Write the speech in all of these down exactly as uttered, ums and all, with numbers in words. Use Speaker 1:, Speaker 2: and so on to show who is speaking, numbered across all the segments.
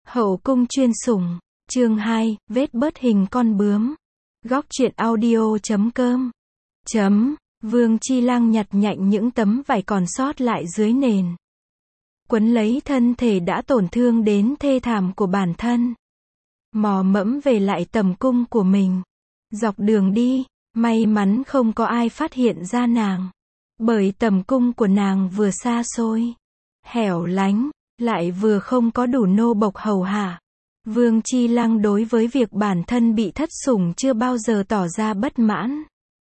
Speaker 1: Hậu cung chuyên sủng, chương hai, vết bớt hình con bướm. Góc truyện audio chấm com. Chấm, Vương Chi Lăng nhặt nhạnh những tấm vải còn sót lại dưới nền. Quấn lấy thân thể đã tổn thương đến thê thảm của bản thân. Mò mẫm về lại tầm cung của mình. Dọc đường đi, may mắn không có ai phát hiện ra nàng. Bởi tầm cung của nàng vừa xa xôi, hẻo lánh, lại vừa không có đủ nô bộc hầu hạ. Vương Chi Lăng đối với việc bản thân bị thất sủng chưa bao giờ tỏ ra bất mãn.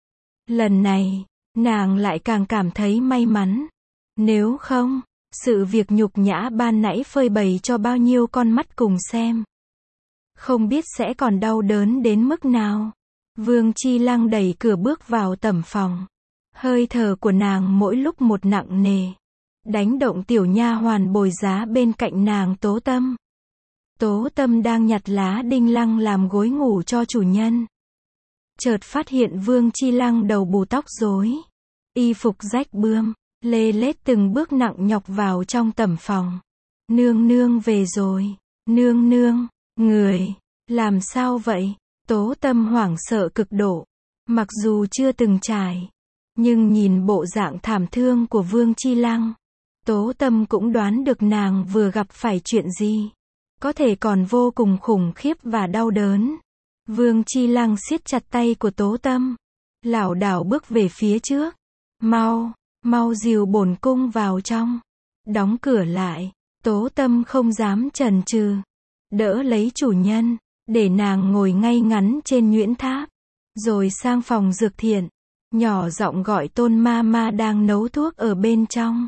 Speaker 1: Lần này, nàng lại càng cảm thấy may mắn. Nếu không, sự việc nhục nhã ban nãy phơi bày cho bao nhiêu con mắt cùng xem. Không biết sẽ còn đau đớn đến mức nào. Vương Chi Lăng đẩy cửa bước vào tẩm phòng. Hơi thở của nàng mỗi lúc một nặng nề, đánh động tiểu nha hoàn bồi giá bên cạnh nàng Tố Tâm. Tố Tâm đang nhặt lá đinh lăng làm gối ngủ cho chủ nhân. Chợt phát hiện Vương Chi Lăng đầu bù tóc rối, y phục rách bươm, lê lết từng bước nặng nhọc vào trong tẩm phòng. Nương nương về rồi, nương nương, người, làm sao vậy? Tố Tâm hoảng sợ cực độ, mặc dù chưa từng trải, nhưng nhìn bộ dạng thảm thương của Vương Chi Lăng, Tố Tâm cũng đoán được nàng vừa gặp phải chuyện gì. Có thể còn vô cùng khủng khiếp và đau đớn. Vương Chi Lăng siết chặt tay của Tố Tâm, lảo đảo bước về phía trước. Mau, mau dìu bổn cung vào trong. Đóng cửa lại. Tố Tâm không dám chần chừ, đỡ lấy chủ nhân, để nàng ngồi ngay ngắn trên nhuyễn tháp. Rồi sang phòng dược thiện, nhỏ giọng gọi Tôn ma ma đang nấu thuốc ở bên trong.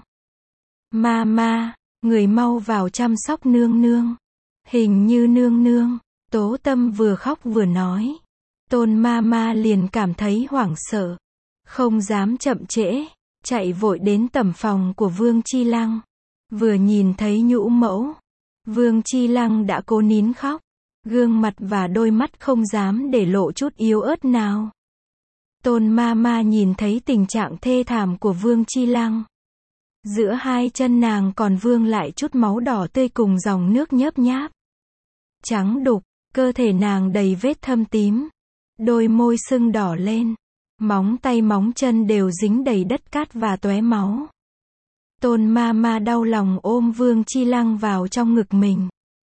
Speaker 1: Ma ma, người mau vào chăm sóc nương nương. Hình như nương nương. Tố Tâm vừa khóc vừa nói. Tôn ma ma liền cảm thấy hoảng sợ, không dám chậm trễ, chạy vội đến tẩm phòng của Vương Chi Lăng. Vừa nhìn thấy nhũ mẫu, Vương Chi Lăng đã cố nín khóc, gương mặt và đôi mắt không dám để lộ chút yếu ớt nào. Tôn ma ma nhìn thấy tình trạng thê thảm của Vương Chi Lăng. Giữa hai chân nàng còn vương lại chút máu đỏ tươi cùng dòng nước nhớp nháp. Trắng đục, cơ thể nàng đầy vết thâm tím. Đôi môi sưng đỏ lên. Móng tay móng chân đều dính đầy đất cát và tóe máu. Tôn ma ma đau lòng ôm Vương Chi Lăng vào trong ngực mình.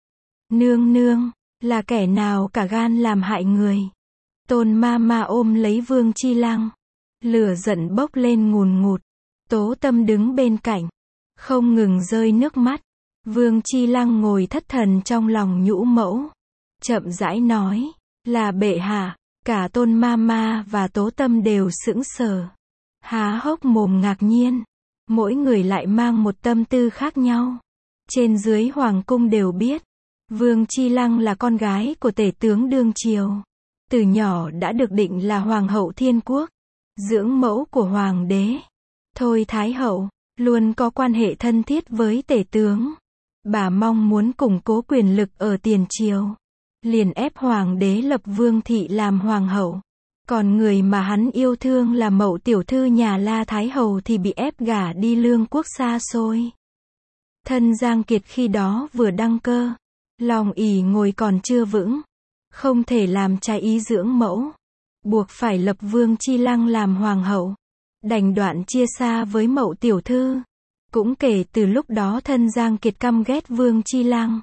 Speaker 1: Nương nương, là kẻ nào cả gan làm hại người? Tôn ma ma ôm lấy Vương Chi Lăng. Lửa giận bốc lên ngùn ngụt. Tố Tâm đứng bên cạnh, không ngừng rơi nước mắt. Vương Chi Lăng ngồi thất thần trong lòng nhũ mẫu, chậm rãi nói, là bệ hạ. Cả Tôn ma ma và Tố Tâm đều sững sờ, há hốc mồm ngạc nhiên. Mỗi người lại mang một tâm tư khác nhau. Trên dưới hoàng cung đều biết, Vương Chi Lăng là con gái của tể tướng đương triều. Từ nhỏ đã được định là hoàng hậu thiên quốc, dưỡng mẫu của hoàng đế. Thôi Thái hậu, luôn có quan hệ thân thiết với tể tướng. Bà mong muốn củng cố quyền lực ở tiền triều, liền ép hoàng đế lập Vương thị làm hoàng hậu. Còn người mà hắn yêu thương là mậu tiểu thư nhà La Thái hậu thì bị ép gả đi lương quốc xa xôi. Thân Giang Kiệt khi đó vừa đăng cơ, lòng ỷ ngồi còn chưa vững, không thể làm trái ý dưỡng mẫu, buộc phải lập Vương Chi Lăng làm hoàng hậu. Đành đoạn chia xa với mậu tiểu thư. Cũng kể từ lúc đó thân Giang Kiệt căm ghét Vương Chi Lăng,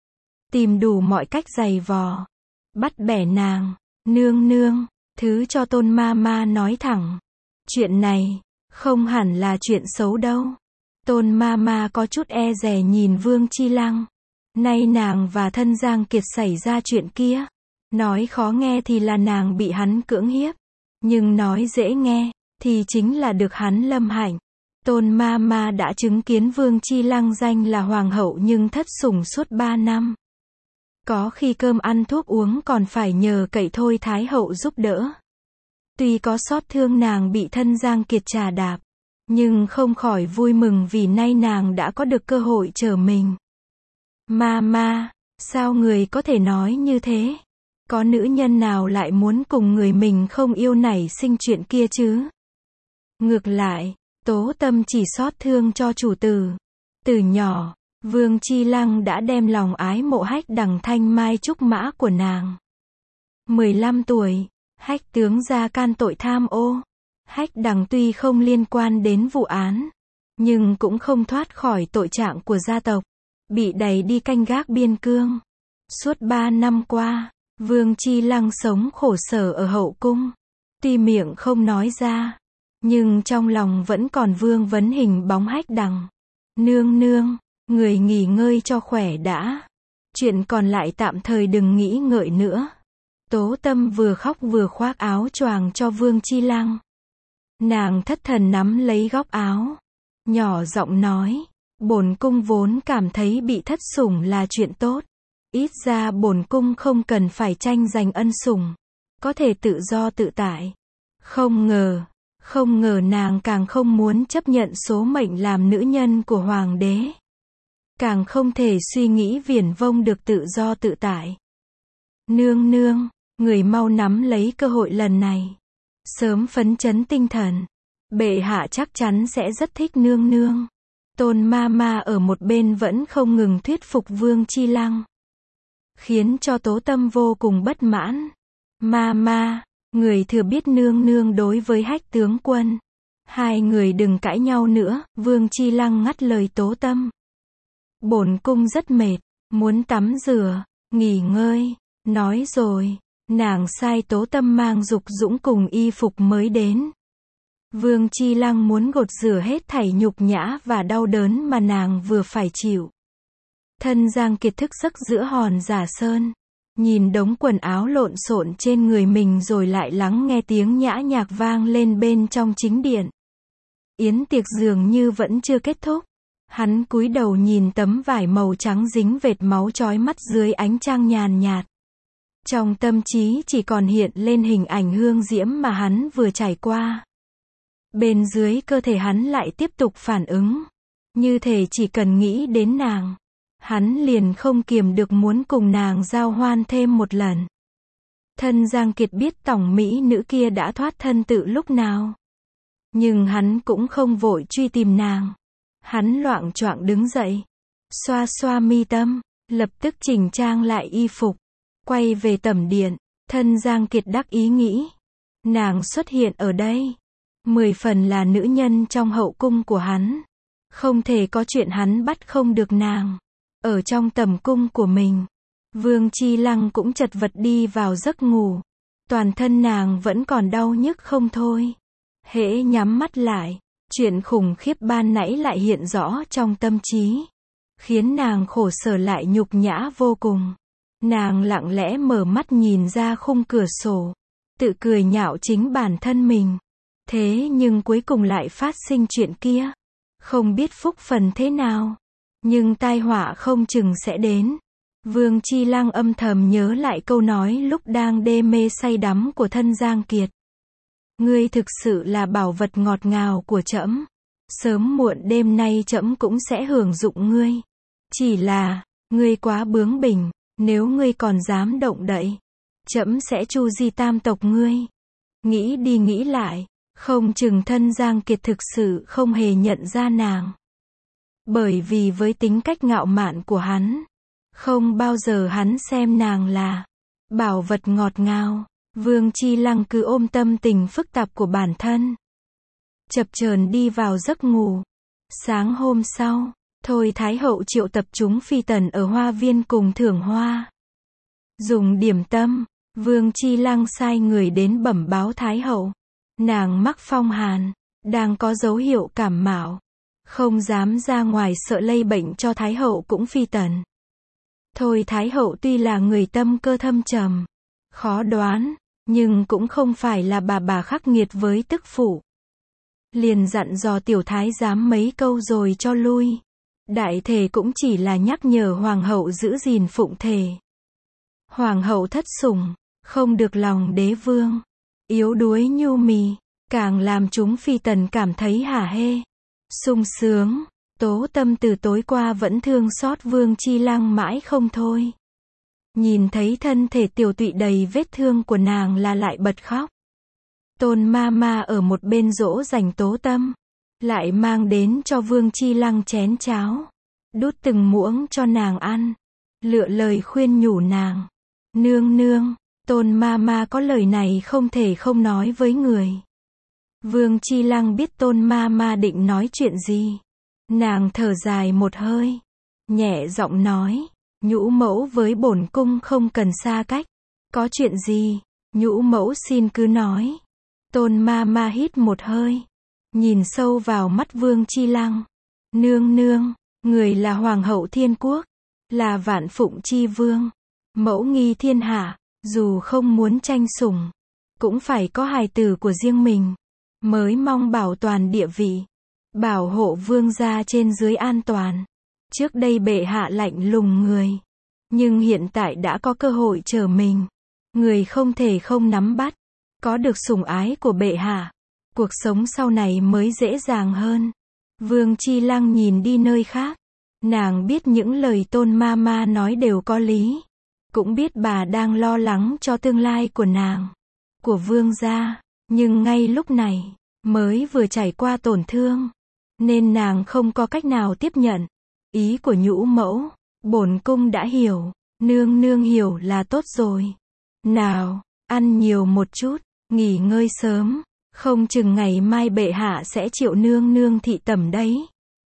Speaker 1: tìm đủ mọi cách giày vò, bắt bẻ nàng. Nương nương, thứ cho Tôn ma ma nói thẳng, chuyện này không hẳn là chuyện xấu đâu. Tôn ma ma có chút e dè nhìn Vương Chi Lăng. Nay nàng và thân Giang Kiệt xảy ra chuyện kia, nói khó nghe thì là nàng bị hắn cưỡng hiếp, nhưng nói dễ nghe thì chính là được hắn lâm hạnh. Tôn ma ma đã chứng kiến Vương Chi Lăng danh là hoàng hậu nhưng thất sủng suốt ba năm. Có khi cơm ăn thuốc uống còn phải nhờ cậy Thôi Thái hậu giúp đỡ. Tuy có xót thương nàng bị thân Giang Kiệt trà đạp, nhưng không khỏi vui mừng vì nay nàng đã có được cơ hội trở mình. Ma ma, sao người có thể nói như thế? Có nữ nhân nào lại muốn cùng người mình không yêu nảy sinh chuyện kia chứ? Ngược lại, Tố Tâm chỉ xót thương cho chủ tử. Từ nhỏ, Vương Chi Lăng đã đem lòng ái mộ Hách Đằng thanh mai trúc mã của nàng. mười lăm tuổi, Hách tướng ra can tội tham ô. Hách Đằng tuy không liên quan đến vụ án, nhưng cũng không thoát khỏi tội trạng của gia tộc, bị đày đi canh gác biên cương. Suốt ba năm qua, Vương Chi Lăng sống khổ sở ở hậu cung. Tuy miệng không nói ra, nhưng trong lòng vẫn còn vương vấn hình bóng Hách Đằng. Nương nương, người nghỉ ngơi cho khỏe đã. Chuyện còn lại tạm thời đừng nghĩ ngợi nữa. Tố Tâm vừa khóc vừa khoác áo choàng cho Vương Chi Lăng. Nàng thất thần nắm lấy góc áo, nhỏ giọng nói, bổn cung vốn cảm thấy bị thất sủng là chuyện tốt. Ít ra bổn cung không cần phải tranh giành ân sủng, có thể tự do tự tại. Không ngờ, không ngờ nàng càng không muốn chấp nhận số mệnh làm nữ nhân của hoàng đế. Càng không thể suy nghĩ viển vông được tự do tự tại. Nương nương, người mau nắm lấy cơ hội lần này. Sớm phấn chấn tinh thần. Bệ hạ chắc chắn sẽ rất thích nương nương. Tôn ma ma ở một bên vẫn không ngừng thuyết phục Vương Chi Lăng, khiến cho Tố Tâm vô cùng bất mãn. Ma ma, người thừa biết nương nương đối với Hách tướng quân. Hai người đừng cãi nhau nữa, Vương Chi Lăng ngắt lời Tố Tâm. Bổn cung rất mệt, muốn tắm rửa, nghỉ ngơi. Nói rồi, nàng sai Tố Tâm mang Dục Dũng cùng y phục mới đến. Vương Chi Lăng muốn gột rửa hết thảy nhục nhã và đau đớn mà nàng vừa phải chịu. Thân Giang Kiệt thức giấc giữa hòn Giả Sơn, nhìn đống quần áo lộn xộn trên người mình rồi lại lắng nghe tiếng nhã nhạc vang lên bên trong chính điện. Yến tiệc dường như vẫn chưa kết thúc. Hắn cúi đầu nhìn tấm vải màu trắng dính vệt máu chói mắt dưới ánh trăng nhàn nhạt. Trong tâm trí chỉ còn hiện lên hình ảnh hương diễm mà hắn vừa trải qua. Bên dưới cơ thể hắn lại tiếp tục phản ứng. Như thể chỉ cần nghĩ đến nàng, hắn liền không kiềm được muốn cùng nàng giao hoan thêm một lần. Thân Giang Kiệt biết tổng mỹ nữ kia đã thoát thân tự lúc nào. Nhưng hắn cũng không vội truy tìm nàng. Hắn loạng choạng đứng dậy, xoa xoa mi tâm, lập tức chỉnh trang lại y phục, quay về tẩm điện. Thân Giang Kiệt đắc ý nghĩ, nàng xuất hiện ở đây, mười phần là nữ nhân trong hậu cung của hắn. Không thể có chuyện hắn bắt không được nàng. Ở trong tầm cung của mình, Vương Chi Lăng cũng chật vật đi vào giấc ngủ. Toàn thân nàng vẫn còn đau nhức không thôi. Hễ nhắm mắt lại, chuyện khủng khiếp ban nãy lại hiện rõ trong tâm trí, khiến nàng khổ sở lại nhục nhã vô cùng. Nàng lặng lẽ mở mắt nhìn ra khung cửa sổ, tự cười nhạo chính bản thân mình. Thế nhưng cuối cùng lại phát sinh chuyện kia. Không biết phúc phần thế nào, nhưng tai họa không chừng sẽ đến. Vương Chi Lăng âm thầm nhớ lại câu nói lúc đang đê mê say đắm của Thân Giang Kiệt. Ngươi thực sự là bảo vật ngọt ngào của trẫm. Sớm muộn đêm nay trẫm cũng sẽ hưởng dụng ngươi. Chỉ là, ngươi quá bướng bỉnh, nếu ngươi còn dám động đậy, trẫm sẽ tru di tam tộc ngươi. Nghĩ đi nghĩ lại, không chừng Thân Giang Kiệt thực sự không hề nhận ra nàng. Bởi vì với tính cách ngạo mạn của hắn, không bao giờ hắn xem nàng là bảo vật ngọt ngào. Vương Chi Lăng cứ ôm tâm tình phức tạp của bản thân, chập chờn đi vào giấc ngủ. Sáng hôm sau, Thôi Thái Hậu triệu tập chúng phi tần ở hoa viên cùng thưởng hoa. Dùng điểm tâm, Vương Chi Lăng sai người đến bẩm báo Thái Hậu. Nàng mắc phong hàn, đang có dấu hiệu cảm mạo, không dám ra ngoài sợ lây bệnh cho Thái Hậu cũng phi tần. Thôi Thái Hậu tuy là người tâm cơ thâm trầm, khó đoán, nhưng cũng không phải là bà bà khắc nghiệt với tức phụ. Liền dặn dò tiểu thái giám mấy câu rồi cho lui. Đại thể cũng chỉ là nhắc nhở hoàng hậu giữ gìn phụng thể. Hoàng hậu thất sủng, không được lòng đế vương, yếu đuối nhu mì, càng làm chúng phi tần cảm thấy hả hê, sung sướng. Tố Tâm từ tối qua vẫn thương xót Vương Chi Lăng mãi không thôi. Nhìn thấy thân thể tiểu tụy đầy vết thương của nàng là lại bật khóc. Tôn ma ma ở một bên dỗ dành Tố Tâm, lại mang đến cho Vương Chi Lăng chén cháo. đút từng muỗng cho nàng ăn, lựa lời khuyên nhủ nàng. Nương nương, Tôn ma ma có lời này không thể không nói với người. Vương Chi Lăng biết Tôn ma ma định nói chuyện gì. Nàng thở dài một hơi, nhẹ giọng nói, nhũ mẫu với bổn cung không cần xa cách. Có chuyện gì, nhũ mẫu xin cứ nói. Tôn ma ma hít một hơi, nhìn sâu vào mắt Vương Chi Lăng. Nương nương, người là hoàng hậu thiên quốc, là vạn phụng chi vương, mẫu nghi thiên hạ, dù không muốn tranh sủng, cũng phải có hài tử của riêng mình, mới mong bảo toàn địa vị, bảo hộ vương gia trên dưới an toàn. Trước đây bệ hạ lạnh lùng người, nhưng hiện tại đã có cơ hội trở mình, người không thể không nắm bắt, có được sủng ái của bệ hạ, cuộc sống sau này mới dễ dàng hơn. Vương Chi Lăng nhìn đi nơi khác, nàng biết những lời Tôn ma ma nói đều có lý, cũng biết bà đang lo lắng cho tương lai của nàng, của vương gia, nhưng ngay lúc này, mới vừa trải qua tổn thương, nên nàng không có cách nào tiếp nhận. Ý của nhũ mẫu, bổn cung đã hiểu, nương nương hiểu là tốt rồi. Nào, ăn nhiều một chút, nghỉ ngơi sớm, không chừng ngày mai bệ hạ sẽ triệu nương nương thị tẩm đấy.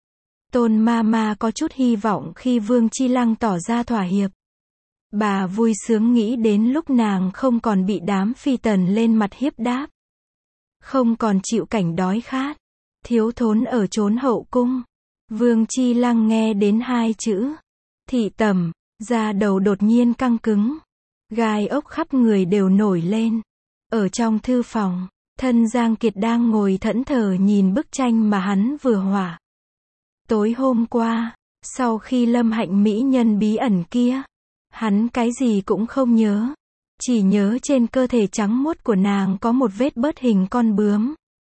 Speaker 1: Tôn ma ma có chút hy vọng khi Vương Chi Lăng tỏ ra thỏa hiệp. Bà vui sướng nghĩ đến lúc nàng không còn bị đám phi tần lên mặt hiếp đáp, không còn chịu cảnh đói khát, thiếu thốn ở chốn hậu cung. Vương Chi Lăng nghe đến hai chữ thị tẩm, da đầu đột nhiên căng cứng, gai ốc khắp người đều nổi lên. Ở trong thư phòng, thân Giang Kiệt đang ngồi thẫn thờ nhìn bức tranh mà hắn vừa họa. Tối hôm qua, sau khi Lâm Hạnh mỹ nhân bí ẩn kia, hắn cái gì cũng không nhớ, chỉ nhớ trên cơ thể trắng muốt của nàng có một vết bớt hình con bướm.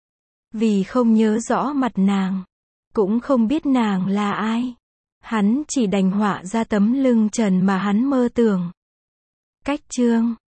Speaker 1: Vì không nhớ rõ mặt nàng, cũng không biết nàng là ai, hắn chỉ đành họa ra tấm lưng trần mà hắn mơ tưởng. Cách chương